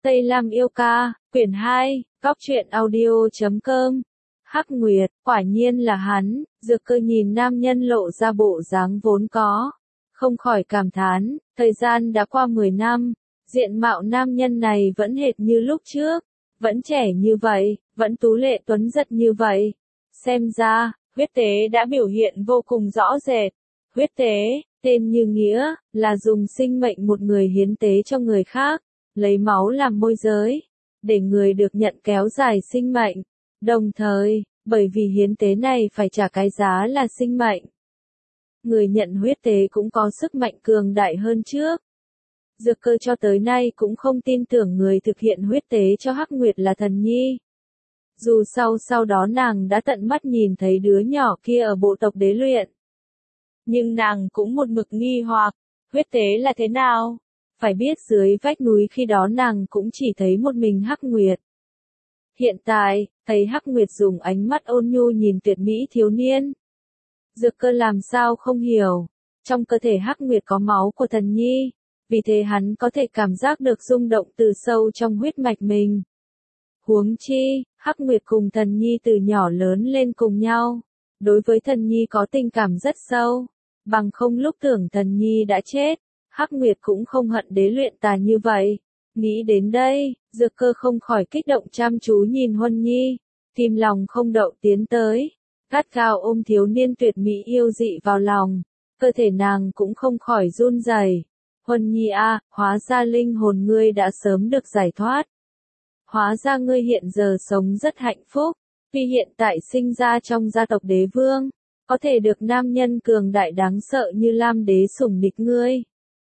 Tây Lam yêu ca, quyển 2, góc truyện audio.com. Hắc Nguyệt, quả nhiên là hắn. Dược Cơ nhìn nam nhân lộ ra bộ dáng vốn có, không khỏi cảm thán, thời gian đã qua 10 năm, diện mạo nam nhân này vẫn hệt như lúc trước, vẫn trẻ như vậy, vẫn tú lệ tuấn giật như vậy. Xem ra, huyết tế đã biểu hiện vô cùng rõ rệt. Huyết tế, tên như nghĩa, là dùng sinh mệnh một người hiến tế cho người khác, lấy máu làm môi giới, để người được nhận kéo dài sinh mệnh. Đồng thời, bởi vì hiến tế này phải trả cái giá là sinh mệnh, người nhận huyết tế cũng có sức mạnh cường đại hơn trước. Dược Cơ cho tới nay cũng không tin tưởng người thực hiện huyết tế cho Hắc Nguyệt là Thần Nhi. Dù sau đó nàng đã tận mắt nhìn thấy đứa nhỏ kia ở bộ tộc Đế Luyện. Nhưng nàng cũng một mực nghi hoặc, huyết tế là thế nào? Phải biết dưới vách núi khi đó nàng cũng chỉ thấy một mình Hắc Nguyệt. Hiện tại, thấy Hắc Nguyệt dùng ánh mắt ôn nhu nhìn tuyệt mỹ thiếu niên. Dược Cơ làm sao không hiểu, trong cơ thể Hắc Nguyệt có máu của Thần Nhi, vì thế hắn có thể cảm giác được rung động từ sâu trong huyết mạch mình. Huống chi, Hắc Nguyệt cùng Thần Nhi từ nhỏ lớn lên cùng nhau, đối với Thần Nhi có tình cảm rất sâu, bằng không lúc tưởng Thần Nhi đã chết, Hắc Nguyệt cũng không hận Đế Luyện Tà như vậy. Nghĩ đến đây, Dược Cơ không khỏi kích động chăm chú nhìn Huân Nhi, tim lòng không đậu tiến tới, gắt gao ôm thiếu niên tuyệt mỹ yêu dị vào lòng, cơ thể nàng cũng không khỏi run rẩy. Huân Nhi a, hóa ra linh hồn ngươi đã sớm được giải thoát. Hóa ra ngươi hiện giờ sống rất hạnh phúc, vì hiện tại sinh ra trong gia tộc đế vương, có thể được nam nhân cường đại đáng sợ như Lam Đế sủng nịch ngươi,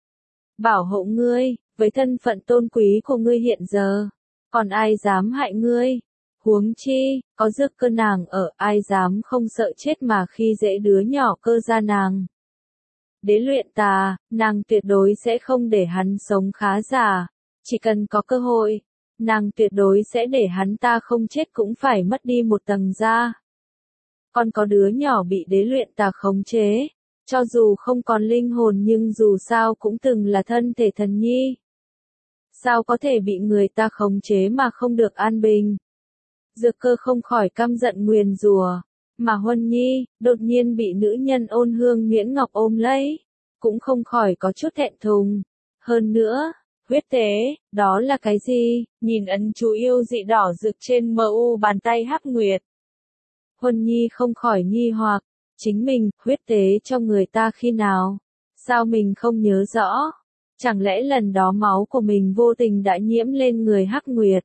bảo hộ ngươi, với thân phận tôn quý của ngươi hiện giờ, còn ai dám hại ngươi? Huống chi, có Dược Cơ nàng ở, ai dám không sợ chết mà khi dễ đứa nhỏ cơ gia nàng. Đế Luyện Tà, nàng tuyệt đối sẽ không để hắn sống khá giả, chỉ cần có cơ hội, nàng tuyệt đối sẽ để hắn ta không chết cũng phải mất đi một tầng da. Còn có đứa nhỏ bị Đế Luyện Tà khống chế, cho dù không còn linh hồn nhưng dù sao cũng từng là thân thể Thần Nhi. Sao có thể bị người ta khống chế mà không được an bình? Dược Cơ không khỏi căm giận nguyền rủa, mà Huân Nhi, đột nhiên bị nữ nhân ôn hương Nguyễn Ngọc ôm lấy, cũng không khỏi có chút thẹn thùng. Hơn nữa, huyết tế, đó là cái gì? Nhìn ấn chú yêu dị đỏ rực trên mu bàn tay Hắc Nguyệt. Huân Nhi không khỏi nghi hoặc, chính mình, huyết tế cho người ta khi nào? Sao mình không nhớ rõ? Chẳng lẽ lần đó máu của mình vô tình đã nhiễm lên người Hắc Nguyệt?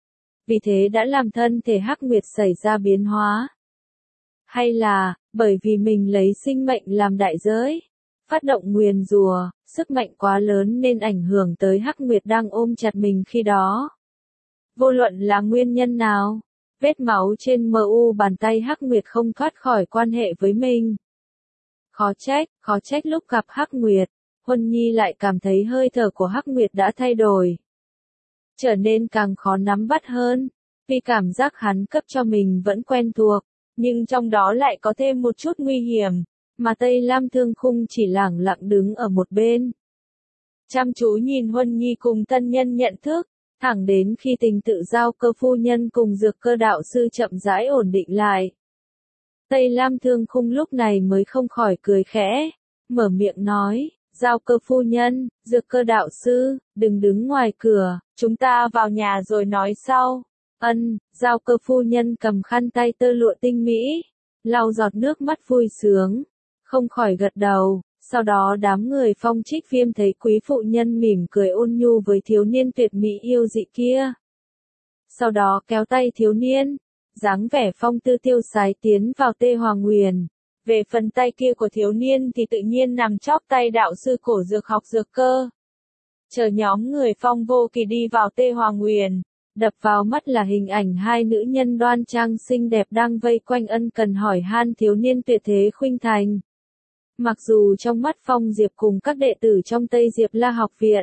Vì thế đã làm thân thể Hắc Nguyệt xảy ra biến hóa? Hay là, bởi vì mình lấy sinh mệnh làm đại giới, phát động nguyền rủa, sức mạnh quá lớn nên ảnh hưởng tới Hắc Nguyệt đang ôm chặt mình khi đó? Vô luận là nguyên nhân nào, vết máu trên mu bàn tay Hắc Nguyệt không thoát khỏi quan hệ với mình. Khó trách lúc gặp Hắc Nguyệt, Huân Nhi lại cảm thấy hơi thở của Hắc Nguyệt đã thay đổi, trở nên càng khó nắm bắt hơn, vì cảm giác hắn cấp cho mình vẫn quen thuộc, nhưng trong đó lại có thêm một chút nguy hiểm, mà Tây Lam Thương Khung chỉ lẳng lặng đứng ở một bên, chăm chú nhìn Huân Nhi cùng tân nhân nhận thức, thẳng đến khi tình tự Giao Cơ phu nhân cùng Dược Cơ đạo sư chậm rãi ổn định lại. Tây Lam Thương Khung lúc này mới không khỏi cười khẽ, mở miệng nói, Giao Cơ phu nhân, Dược Cơ đạo sư, đừng đứng ngoài cửa, chúng ta vào nhà rồi nói sau. Giao Cơ phu nhân cầm khăn tay tơ lụa tinh mỹ, lau giọt nước mắt vui sướng, không khỏi gật đầu. Sau đó đám người Phong Trích Viêm thấy quý phụ nhân mỉm cười ôn nhu với thiếu niên tuyệt mỹ yêu dị kia. Sau đó kéo tay thiếu niên, dáng vẻ phong tư tiêu sái tiến vào Tê Hoàng Nguyền. Về phần tay kia của thiếu niên thì tự nhiên nằm chóp tay đạo sư cổ dược học Dược Cơ. Chờ nhóm người Phong Vô Kỳ đi vào Tê Hoàng Nguyền, đập vào mắt là hình ảnh hai nữ nhân đoan trang xinh đẹp đang vây quanh ân cần hỏi han thiếu niên tuyệt thế khuynh thành. Mặc dù trong mắt Phong Diệp cùng các đệ tử trong Tây Diệp La học viện,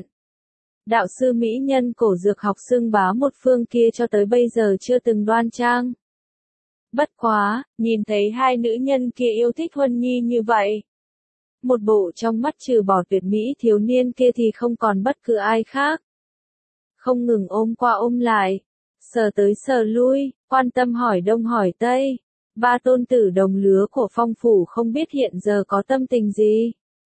đạo sư mỹ nhân cổ dược học xưng bá một phương kia cho tới bây giờ chưa từng đoan trang. Bất quá, nhìn thấy hai nữ nhân kia yêu thích Huân Nhi như vậy, một bộ trong mắt trừ bỏ tuyệt mỹ thiếu niên kia thì không còn bất cứ ai khác. không ngừng ôm qua ôm lại, sờ tới sờ lui, quan tâm hỏi đông hỏi tây. Ba tôn tử đồng lứa của Phong phủ không biết hiện giờ có tâm tình gì.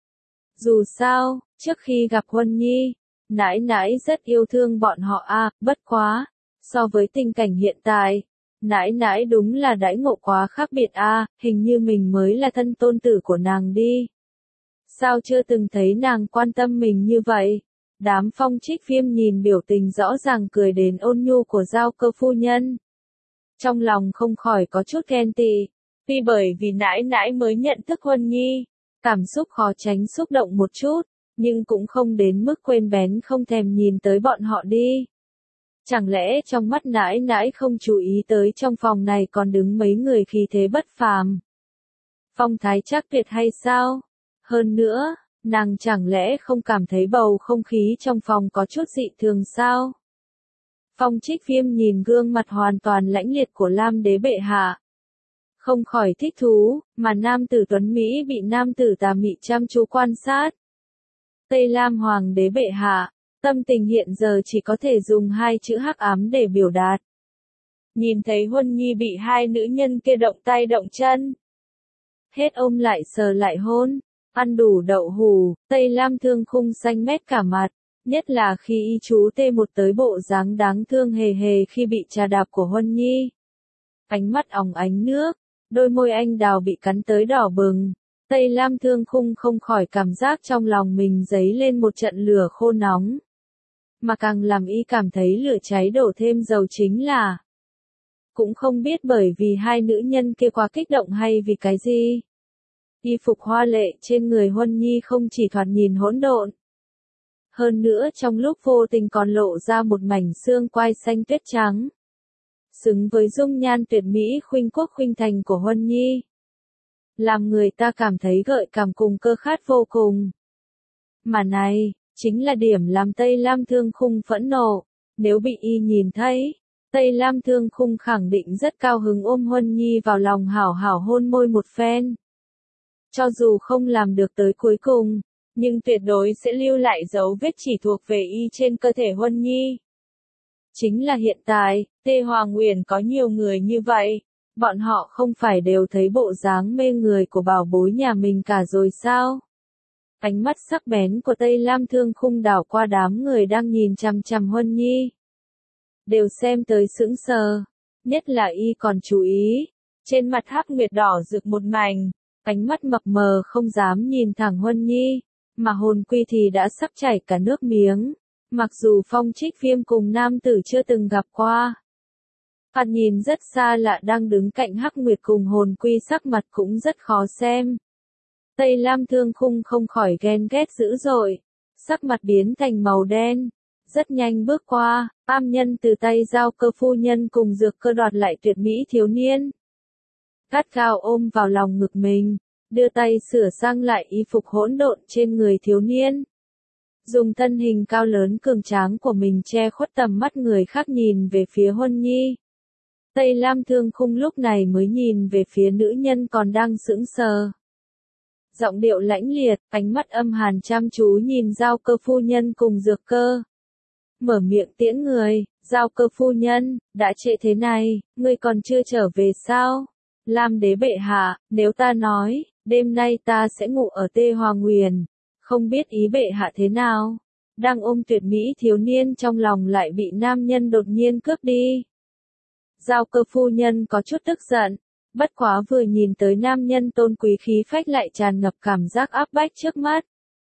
Dù sao, trước khi gặp Huân Nhi, nãi nãi rất yêu thương bọn họ bất quá, so với tình cảnh hiện tại, nãi nãi đúng là đãi ngộ quá khác biệt hình như mình mới là thân tôn tử của nàng đi. Sao chưa từng thấy nàng quan tâm mình như vậy? Đám Phong Trích Viêm nhìn biểu tình rõ ràng cười đến ôn nhu của Giao Cơ phu nhân. Trong lòng không khỏi có chút ghen tị, tuy bởi vì nãi nãi mới nhận thức Huân Nhi, cảm xúc khó tránh xúc động một chút, nhưng cũng không đến mức quên bén không thèm nhìn tới bọn họ đi. Chẳng lẽ trong mắt nãi nãi không chú ý tới trong phòng này còn đứng mấy người khí thế bất phàm? Phong thái chắc tuyệt hay sao? Hơn nữa, nàng chẳng lẽ không cảm thấy bầu không khí trong phòng có chút dị thường sao? Phong Trích Viêm nhìn gương mặt hoàn toàn lãnh liệt của Lam đế bệ hạ. Không khỏi thích thú, mà nam tử tuấn Mỹ bị nam tử tà mị chăm chú quan sát. Tây Lam hoàng đế bệ hạ, tâm tình hiện giờ chỉ có thể dùng hai chữ hắc ám để biểu đạt. Nhìn thấy Huân Nhi bị hai nữ nhân kia động tay động chân. Hết ôm lại sờ lại hôn, ăn đủ đậu hù, Tây Lam thương khung xanh mét cả mặt. Nhất là khi y chú T1 tới bộ dáng đáng thương hề hề khi bị trà đạp của Huân Nhi. Ánh mắt óng ánh nước, đôi môi anh đào bị cắn tới đỏ bừng. Tây Lam thương khung không khỏi cảm giác trong lòng mình dấy lên một trận lửa khô nóng. Mà càng làm y cảm thấy lửa cháy đổ thêm dầu chính là. Cũng không biết bởi vì hai nữ nhân kia quá kích động hay vì cái gì. Y phục hoa lệ trên người Huân Nhi không chỉ thoạt nhìn hỗn độn. Hơn nữa trong lúc vô tình còn lộ ra một mảnh xương quai xanh tuyết trắng. Xứng với dung nhan tuyệt mỹ khuynh quốc khuynh thành của Huân Nhi. Làm người ta cảm thấy gợi cảm cùng cơ khát vô cùng. Mà này, chính là điểm làm Tây Lam thương khung phẫn nộ. Nếu bị y nhìn thấy, Tây Lam thương khung khẳng định rất cao hứng ôm Huân Nhi vào lòng hảo hảo hôn môi một phen. Cho dù không làm được tới cuối cùng, nhưng tuyệt đối sẽ lưu lại dấu vết chỉ thuộc về y trên cơ thể Huân Nhi. Chính là hiện tại, Tê Hoàng Uyển có nhiều người như vậy, bọn họ không phải đều thấy bộ dáng mê người của bảo bối nhà mình cả rồi sao? Ánh mắt sắc bén của Tây Lam thương khung đảo qua đám người đang nhìn chằm chằm Huân Nhi. Đều xem tới sững sờ, nhất là y còn chú ý, trên mặt Hắc Nguyệt đỏ rực một mảnh, ánh mắt mập mờ không dám nhìn thẳng Huân Nhi. Mà hồn quy thì đã sắp chảy cả nước miếng. Mặc dù Phong Trích Viêm cùng nam tử chưa từng gặp qua. Phạt nhìn rất xa lạ đang đứng cạnh Hắc Nguyệt cùng hồn quy sắc mặt cũng rất khó xem. Tây Lam thương khung không khỏi ghen ghét dữ dội. Sắc mặt biến thành màu đen. Rất nhanh bước qua, am nhân từ tay Giao Cơ phu nhân cùng Dược Cơ đoạt lại tuyệt mỹ thiếu niên. Gắt gao ôm vào lòng ngực mình. Đưa tay sửa sang lại y phục hỗn độn trên người thiếu niên. Dùng thân hình cao lớn cường tráng của mình che khuất tầm mắt người khác nhìn về phía Huân Nhi. Tây Lam thương khung lúc này mới nhìn về phía nữ nhân còn đang sững sờ. Giọng điệu lãnh liệt, ánh mắt âm hàn chăm chú nhìn Giao Cơ phu nhân cùng Dược Cơ. Mở miệng tiễn người, Giao Cơ phu nhân, đã trễ thế này, ngươi còn chưa trở về sao? Lam đế bệ hạ, nếu ta nói, đêm nay ta sẽ ngủ ở Tê Hoàng Uyển, không biết ý bệ hạ thế nào? Đang ôm tuyệt mỹ thiếu niên trong lòng lại bị nam nhân đột nhiên cướp đi. Giao Cơ phu nhân có chút tức giận, bất quá vừa nhìn tới nam nhân tôn quý khí phách lại tràn ngập cảm giác áp bách trước mắt.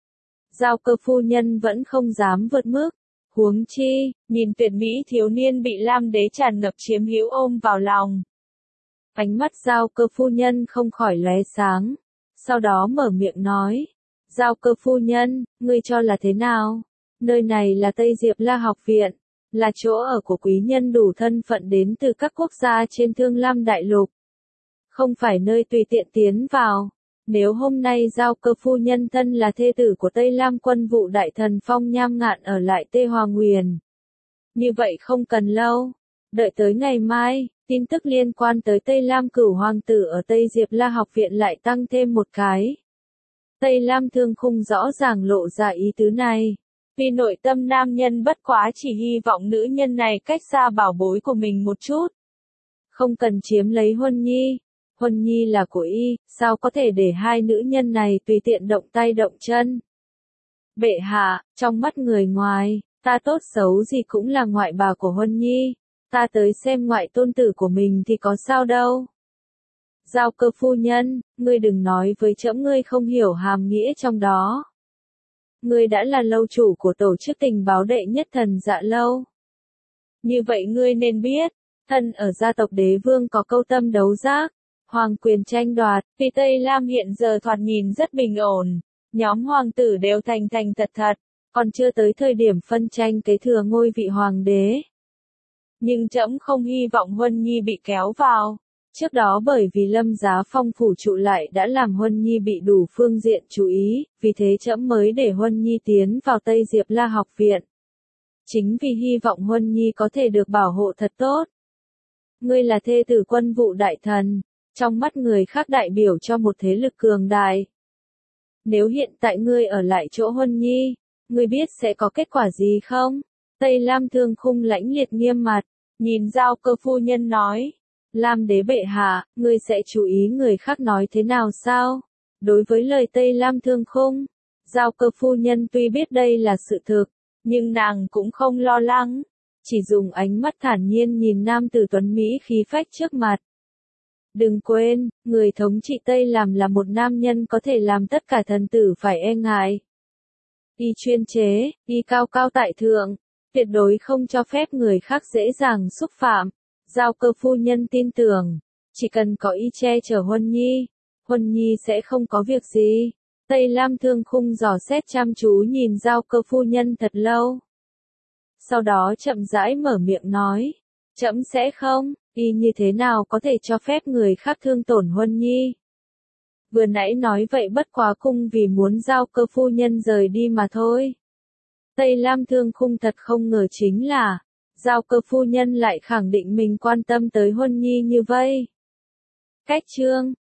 Giao Cơ phu nhân vẫn không dám vượt mức, huống chi, nhìn tuyệt mỹ thiếu niên bị Lam đế tràn ngập chiếm hữu ôm vào lòng. Ánh mắt Giao Cơ phu nhân không khỏi lóe sáng, sau đó mở miệng nói, Giao Cơ phu nhân, ngươi cho là thế nào? Nơi này là Tây Diệp La học viện, là chỗ ở của quý nhân đủ thân phận đến từ các quốc gia trên Thương Lam Đại Lục. Không phải nơi tùy tiện tiến vào. Nếu hôm nay Giao Cơ phu nhân thân là thê tử của Tây Lam quân vụ đại thần Phong Nham Ngạn ở lại Tê Hoàng Uyển. Như vậy không cần lâu. Đợi tới ngày mai, tin tức liên quan tới Tây Lam cửu hoàng tử ở Tây Diệp La học viện lại tăng thêm một cái. Tây Lam thương khung rõ ràng lộ ra ý tứ này. Vì nội tâm nam nhân bất quá chỉ hy vọng nữ nhân này cách xa bảo bối của mình một chút. Không cần chiếm lấy Huân Nhi. Huân Nhi là của y, sao có thể để hai nữ nhân này tùy tiện động tay động chân. Bệ hạ, trong mắt người ngoài, ta tốt xấu gì cũng là ngoại bà của Huân Nhi. Ta tới xem ngoại tôn tử của mình thì có sao đâu. Giao Cơ phu nhân, ngươi đừng nói với trẫm ngươi không hiểu hàm nghĩa trong đó. Ngươi đã là lâu chủ của tổ chức tình báo đệ nhất thần Dạ Lâu. Như vậy ngươi nên biết, thân ở gia tộc đế vương có câu tâm đấu giác, hoàng quyền tranh đoạt, vì Tây Lam hiện giờ thoạt nhìn rất bình ổn, nhóm hoàng tử đều thành thành thật thật, còn chưa tới thời điểm phân tranh kế thừa ngôi vị hoàng đế. Nhưng trẫm không hy vọng Huân Nhi bị kéo vào. Trước đó bởi vì Lâm Giá Phong phủ trụ lại đã làm Huân Nhi bị đủ phương diện chú ý, vì thế trẫm mới để Huân Nhi tiến vào Tây Diệp La học viện. Chính vì hy vọng Huân Nhi có thể được bảo hộ thật tốt. Ngươi là thê tử Quân Vụ đại thần, trong mắt người khác đại biểu cho một thế lực cường đại. Nếu hiện tại ngươi ở lại chỗ Huân Nhi, ngươi biết sẽ có kết quả gì không? Tây Lam Thương Khung lãnh liệt nghiêm mặt, nhìn Giao Cơ phu nhân nói. Lam đế bệ hạ, ngươi sẽ chú ý người khác nói thế nào sao? Đối với lời Tây Lam Thương Khung, Giao Cơ phu nhân tuy biết đây là sự thực, nhưng nàng cũng không lo lắng, chỉ dùng ánh mắt thản nhiên nhìn nam tử tuấn Mỹ khí phách trước mặt. Đừng quên, người thống trị Tây làm là một nam nhân có thể làm tất cả thần tử phải e ngại. Y chuyên chế, y cao cao tại thượng, tuyệt đối không cho phép người khác dễ dàng xúc phạm. Giao Cơ phu nhân tin tưởng, chỉ cần có y che chở Huân Nhi sẽ không có việc gì. Tây Lam Thương Khung dò xét chăm chú nhìn Giao Cơ phu nhân thật lâu. Sau đó chậm rãi mở miệng nói, trẫm sẽ không, y như thế nào có thể cho phép người khác thương tổn Huân Nhi. Vừa nãy nói vậy bất quá cung vì muốn Giao Cơ phu nhân rời đi mà thôi. Tây Lam Thương Khung thật không ngờ chính là, Giao Cơ phu nhân lại khẳng định mình quan tâm tới Huân Nhi như vậy. Cách chương